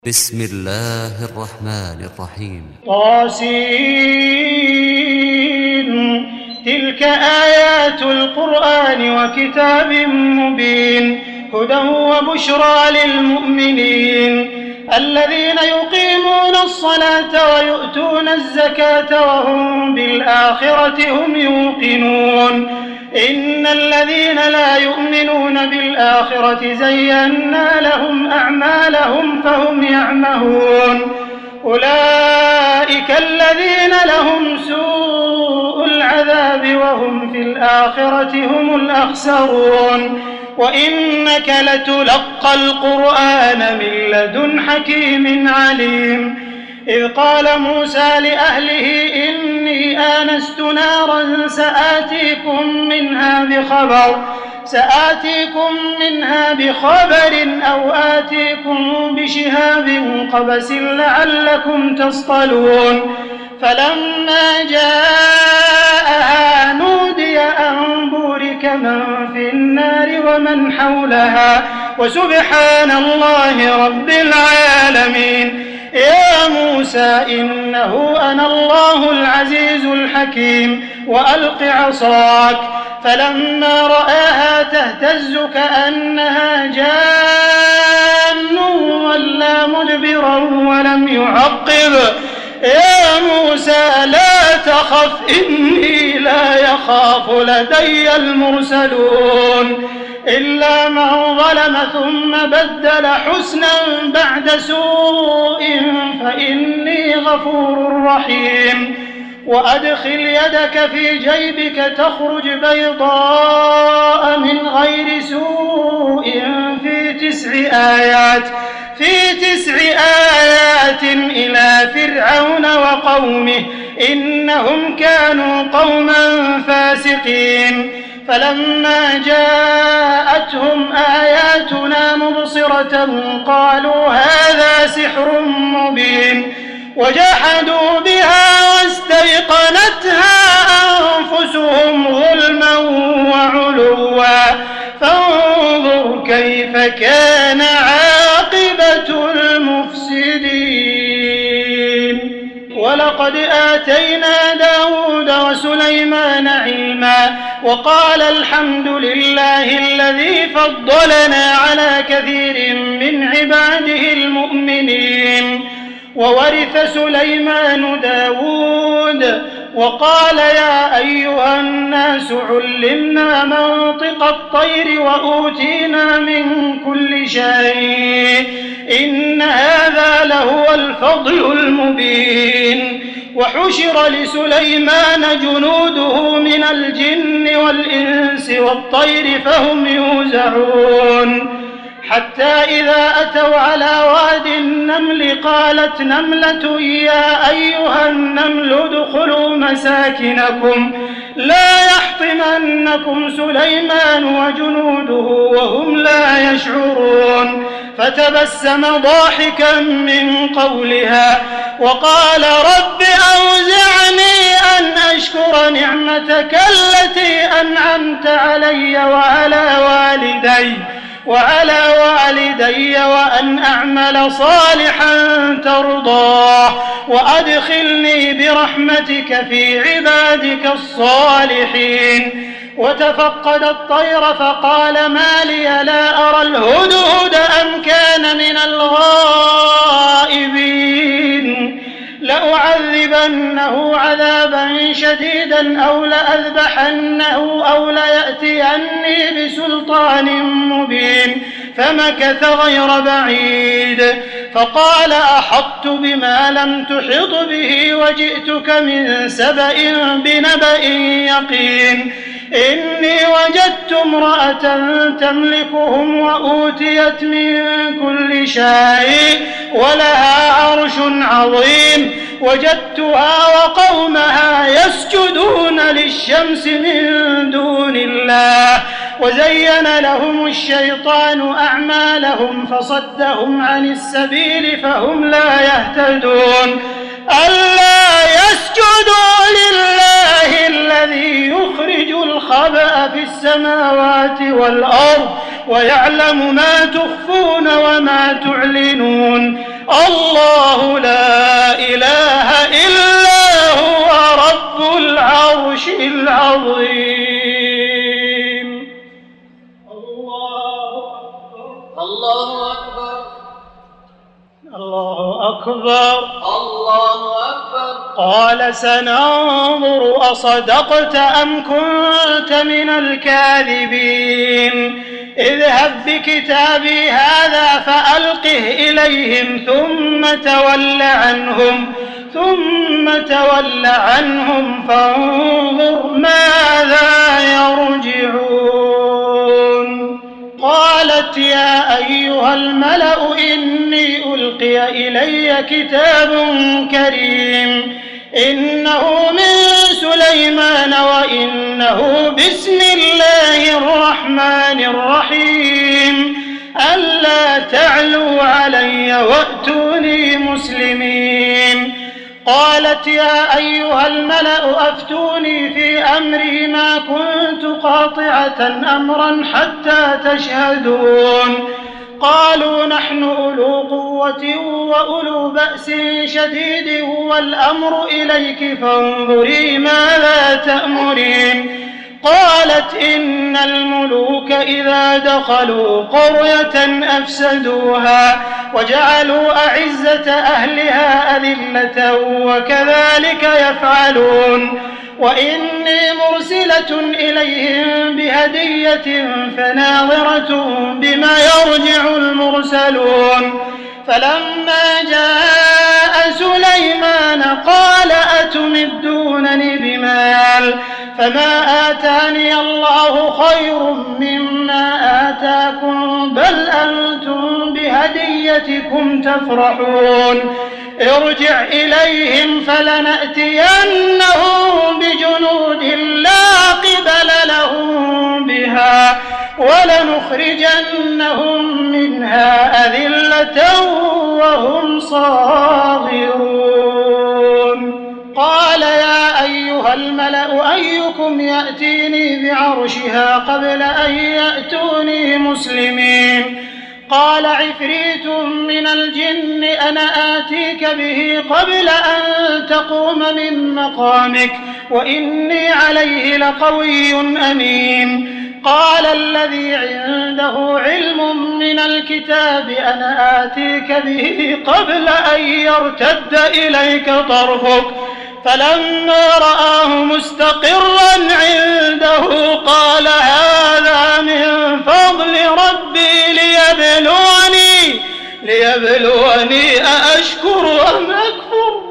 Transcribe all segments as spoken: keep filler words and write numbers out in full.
بسم الله الرحمن الرحيم. طاسين. تلك آيات القرآن وكتاب مبين هدى وبشرى للمؤمنين الذين يقيمون الصلاة ويؤتون الزكاة وهم بالآخرة هم يوقنون إن الذين لا يؤمنون بالآخرة زينا لهم أعمالهم فهم يعمهون أولئك الذين لهم سوء العذاب وهم في الآخرة هم الأخسرون وإنك لتلقى القرآن من لدن حكيم عليم إذ قال موسى لأهله إني آنست نارا سآتيكم منها بخبر سآتيكم منها بخبر أو آتيكم بشهاب قبس لعلكم تصطلون فلما جاءها نودي أن بورك من في النار ومن حولها وسبحان الله رب العالمين يا موسى إنه أنا الله العزيز الحكيم وألق عصاك فلما رآها تهتز كأنها جان ولا مدبرا ولم يعقب يا موسى لا تخف إني لا يخاف لدي المرسلون إلا من ظلم ثم بدل حسنا بعد سوء فإني غفور رحيم وأدخل يدك في جيبك تخرج بيضاء من غير سوء في تسع آيات في تسع آيات إلى فرعون وقومه إنهم كانوا قوما فاسقين فلما جاءتهم آياتنا مبصرة قالوا هذا سحر مبين وجحدوا بها واستيقنتها أنفسهم ظلما وعلوا فانظر كيف كان عاقبة المفسدين ولقد آتينا داود وسليمان علما وقال الحمد لله الذي فضلنا على كثير من عباده المؤمنين وورث سليمان داود وقال يا أيها الناس علمنا منطق الطير وأوتينا من كل شيء إن هذا لهو الفضل المبين وحشر لسليمان جنوده من الجن والإنس والطير فهم يوزعون حتى إذا أتوا على واد النمل قالت نملة يا أيها النمل ادخلوا مساكنكم لا يحطمنكم سليمان وجنوده وهم لا يشعرون فتبسم ضاحكا من قولها وقال رب أوزعني أن أشكر نعمتك التي أنعمت علي وعلى والدي وعلى والدي وأن أعمل صالحا ترضاه وأدخلني برحمتك في عبادك الصالحين وتفقد الطير فقال ما لي لا أرى الهدهد أم كان من الغائبين لأعذبنه عذابا شديدا أو لأذبحنه أو ليأتيني بسلطان مبين فمكث غير بعيد فقال أحطت بما لم تحط به وجئتك من سبأ بنبأ يقين إني وجدت امرأة تملكهم وأوتيت من كل شيء ولها عرش عظيم وجدتها وقومها يسجدون للشمس من دون الله وزين لهم الشيطان أعمالهم فصدهم عن السبيل فهم لا يهتدون ألا يسجدوا لله الذي يخرج الخبأ في السماوات والأرض ويعلم ما تخفون وما تعلنون الله لا إله إلا هو رب العرش العظيم. الله أكبر الله أكبر الله أكبر الله أكبر. قال سننظر أصدقت أم كنت من الكاذبين اذهب بكتابي هذا فألقه إليهم ثم تول عنهم ثم تول عنهم فانظر ماذا يرجعون. قالت يا أيها الملأ إني ألقي إلي كتاب كريم إنه من سليمان وإنه بسم الله الرحمن الرحيم ألا تعلوا علي وأتوني مسلمين. قالت يا أيها الملأ أفتوني في أمري ما كنت قاطعة أمرا حتى تشهدون. قالوا نحن أولو قوة وأولو بأس شديد والأمر إليك فانظري ماذا تأمرين. قالت إن الملوك إذا دخلوا قرية أفسدوها وجعلوا أعزة أهلها أذلة وكذلك يفعلون. وإني مرسلة إليهم بهدية فناظرة بما يرجع المرسلون. فلما جاء سليمان قال أتمدونني بمال فما آتاني الله خير مما آتاكم بل أنتم بهديتكم تفرحون. ارجع إليهم فلنأتينهم بجنود لا قبل لهم بها ولنخرجنهم منها أذلة وهم صاغرون. قال يا أيها الملأ أيكم يأتيني بعرشها قبل أن يأتوني مسلمين. قال عفريت من الجن أنا آتيك به قبل أن تقوم من مقامك وإني عليه لقوي أمين. قال الذي عنده علم من الكتاب أنا آتيك به قبل أن يرتد إليك طرفك فلما رآه مستقرا عنده قال هذا من فضل ربي ليبلوني ليبلوني أأشكر أم أكفر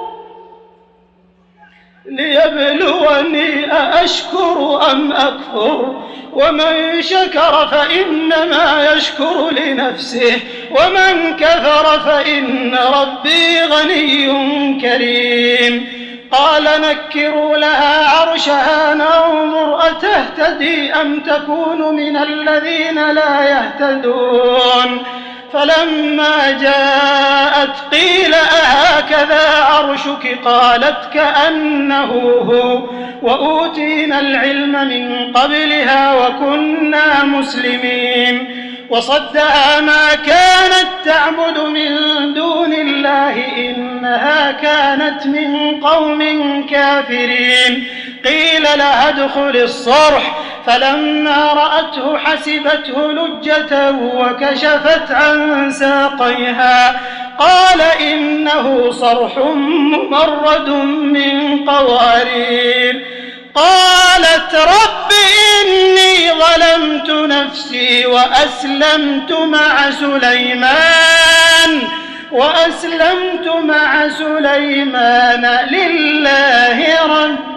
ليبلوني أأشكر أم أكفر ومن شكر فإنما يشكر لنفسه ومن كفر فإن ربي غني كريم. قال نكروا لها عرشها ننظر أتهتدي أم تكون من الذين لا يهتدون. فلما جاءت قيل أهكذا عرشك قالت كأنه هو وأوتينا العلم من قبلها وكنا مسلمين. وصدها ما كانت تعبد من دون الله إنها كانت من قوم كافرين. قيل لها ادخل الصرح فلما رأته حسبته لجة وكشفت عن ساقيها قال إنه صرح ممرد من قوارير. قالت رب إني ظلمت نفسي وأسلمت مع سليمان وأسلمت مع سليمان لله رب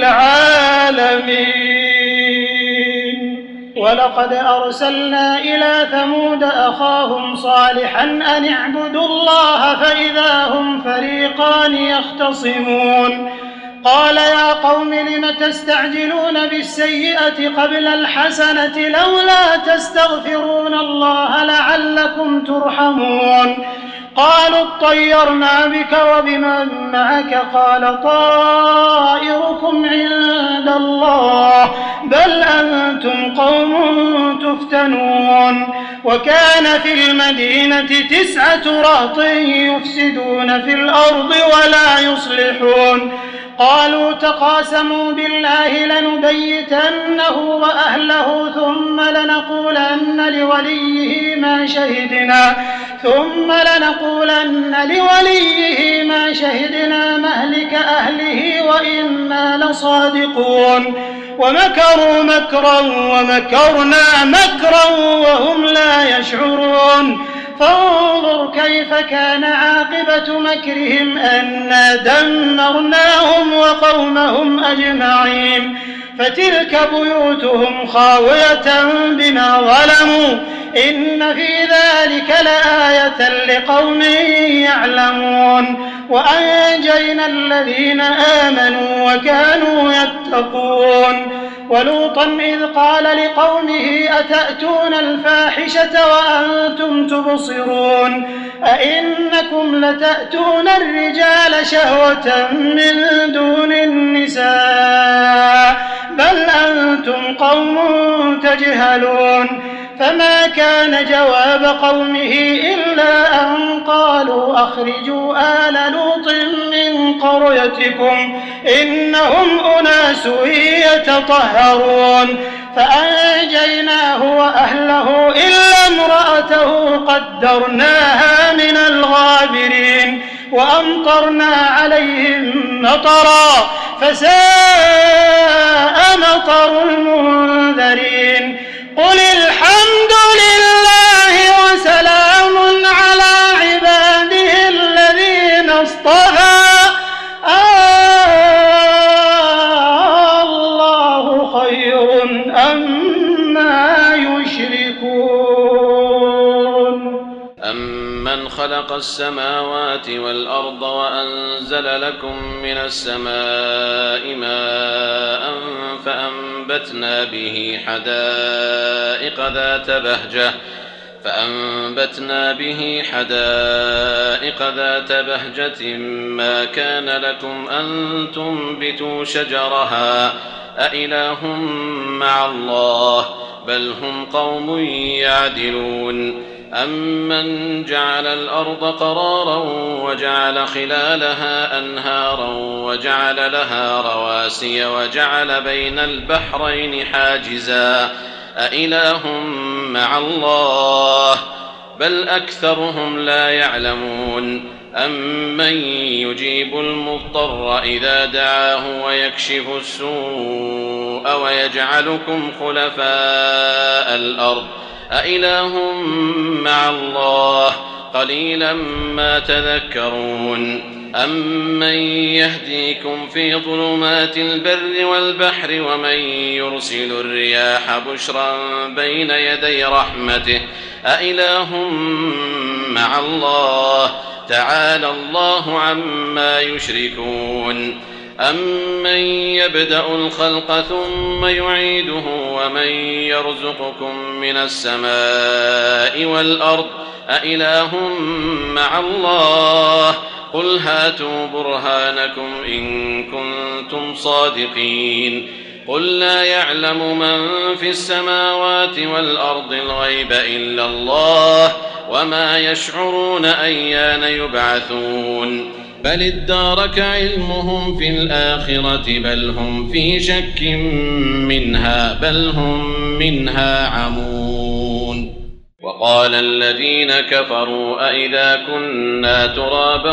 العالمين. ولقد أرسلنا إلى ثمود أخاهم صالحا أن اعبدوا الله فإذا هم فريقان يختصمون. قال يا قوم لم تستعجلون بالسيئة قبل الحسنة لولا تستغفرون الله لعلكم ترحمون. قالوا اطيرنا بك وبمن معك قال طائركم عند الله بل أنتم قوم تفتنون. وكان في المدينة تسعة رهط يفسدون في الأرض ولا يصلحون قالوا تقاسموا بالله لنبيتنه وأهله ثم لنقولن لوليه ما شهدنا ثم لنقولن لوليه ما شهدنا مهلك أهله وإنا لصادقون ومكروا مكرا ومكرنا مكرا وهم لا يشعرون فانظر كيف كان عاقبة مكرهم أنا دمرناهم وقومهم أجمعين فتلك بيوتهم خاوية بما ظلموا إن في ذلك لآية لقوم يعلمون وأنجينا الذين آمنوا وكانوا يتقون ولوطا إذ قال لقومه أتأتون الفاحشة وأنتم تبصرون أئنكم لتأتون الرجال شهوة من دون النساء بل أنتم قوم تجهلون فما كان جواب قومه إلا أن قالوا أخرجوا آل لوط من قريتكم إنهم أناس يتطهرون فأنجيناه وأهله إلا امرأته قدرناها من الغابرين وأمطرنا عليهم مطرا فساء مطر المنذرين قل الحمد لله وسلام على عباده الذين اصطفى الله خير أما يشركون أمن خلق السماوات والأرض وأنزل لكم من السماء ماء فأنبتنا به حدائق ذات بهجة فأنبتنا به حدائق ذات بهجة ما كان لكم أن تنبتوا شجرها أإله مع الله بل هم قوم يعدلون أمن جعل الأرض قرارا وجعل خلالها أنهارا وجعل لها رواسي وجعل بين البحرين حاجزا أإله مع الله بل أكثرهم لا يعلمون أمن يجيب المضطر إذا دعاه ويكشف السوء ويجعلكم خلفاء الأرض أإله مع الله قليلا ما تذكرون أمن يهديكم في ظلمات البر والبحر ومن يرسل الرياح بشرا بين يدي رحمته أإله مع الله تعالى الله عما يشركون أمن يبدأ الخلق ثم يعيده ومن يرزقكم من السماء والأرض أإله مع الله قل هاتوا برهانكم إن كنتم صادقين قل لا يعلم من في السماوات والأرض الغيب إلا الله وما يشعرون أيان يبعثون بل ادارك علمهم في الآخرة بل هم في شك منها بل هم منها عمون وقال الذين كفروا أئذا كنا ترابا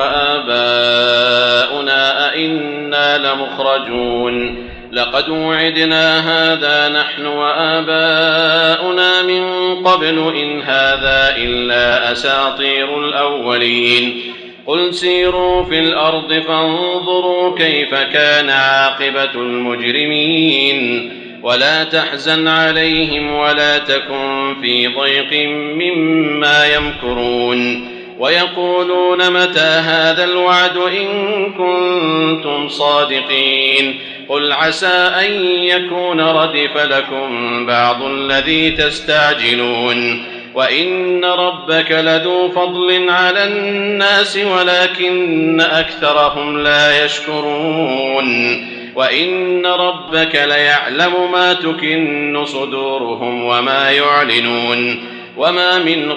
وآباؤنا أئنا لمخرجون لقد وعدنا هذا نحن وآباؤنا من قبل إن هذا إلا أساطير الأولين قل سيروا في الأرض فانظروا كيف كان عاقبة المجرمين ولا تحزن عليهم ولا تكن في ضيق مما يمكرون ويقولون متى هذا الوعد إن كنتم صادقين قل عسى أن يكون ردف لكم بعض الذي تستعجلون وإن ربك لذو فضل على الناس ولكن أكثرهم لا يشكرون وإن ربك ليعلم ما تكن صدورهم وما يعلنون وما من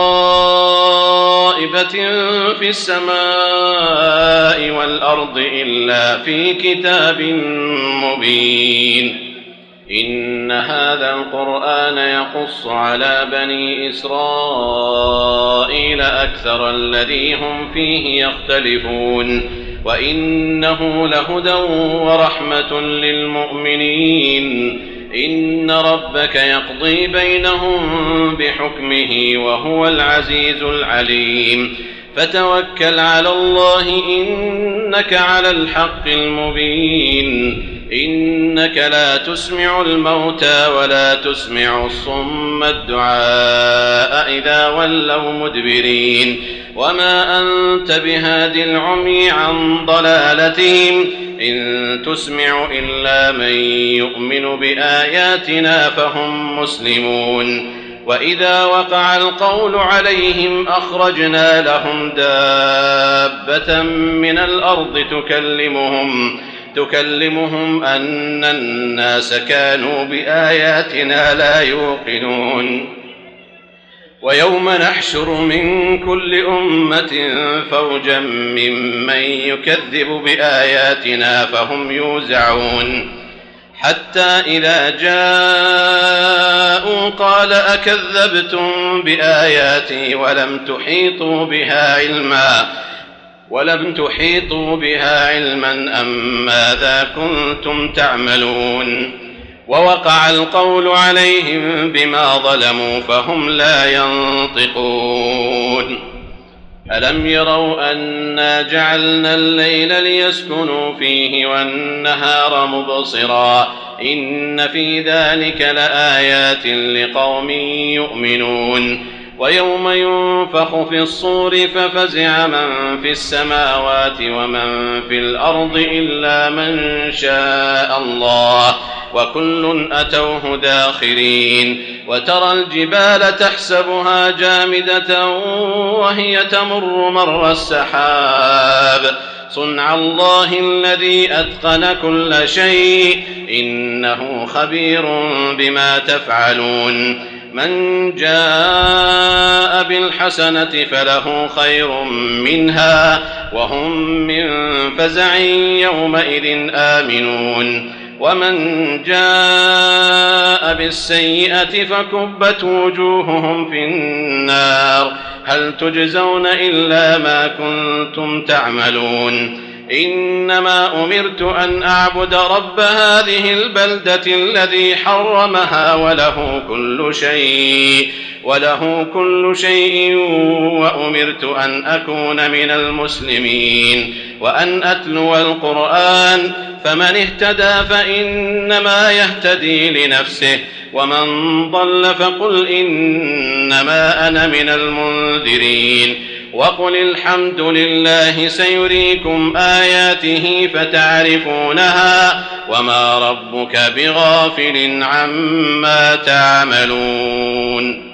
غائبة في السماء والأرض إلا في كتاب مبين. إن هذا القرآن يقص على بني إسرائيل أكثر الذي هم فيه يختلفون وإنه لهدى ورحمة للمؤمنين. إن ربك يقضي بينهم بحكمه وهو العزيز العليم. فتوكل على الله إنك على الحق المبين. إنك لا تسمع الموتى ولا تسمع الصم الدعاء إذا ولوا مدبرين. وما أنت بهاد العمي عن ضلالتهم إن تسمع إلا من يؤمن بآياتنا فهم مسلمون. وإذا وقع القول عليهم أخرجنا لهم دابة من الأرض تكلمهم تكلمهم أن الناس كانوا بآياتنا لا يوقنون. ويوم نحشر من كل أمة فوجا ممن يكذب بآياتنا فهم يوزعون. حتى إذا جاءوا قال أكذبتم بآياتي ولم تحيطوا بها علما ولم تحيطوا بها علما أم ماذا كنتم تعملون. ووقع القول عليهم بما ظلموا فهم لا ينطقون. ألم يروا أنا جعلنا الليل ليسكنوا فيه والنهار مبصرا إن في ذلك لآيات لقوم يؤمنون. ويوم ينفخ في الصور ففزع من في السماوات ومن في الأرض إلا من شاء الله وكل أتوه داخرين. وترى الجبال تحسبها جامدة وهي تمر مر السحاب صنع الله الذي أتقن كل شيء إنه خبير بما تفعلون. من جاء بالحسنة فله خير منها وهم من فزع يومئذ آمنون. ومن جاء بالسيئة فكبت وجوههم في النار هل تجزون إلا ما كنتم تعملون. إنما أمرت أن أعبد رب هذه البلدة الذي حرمها وله كل شيء وله كل شيء وأمرت أن أكون من المسلمين وأن أتلو القرآن فمن اهتدى فإنما يهتدي لنفسه ومن ضل فقل إنما أنا من المنذرين. وقل الحمد لله سيريكم آياته فتعرفونها وما ربك بغافل عما تعملون.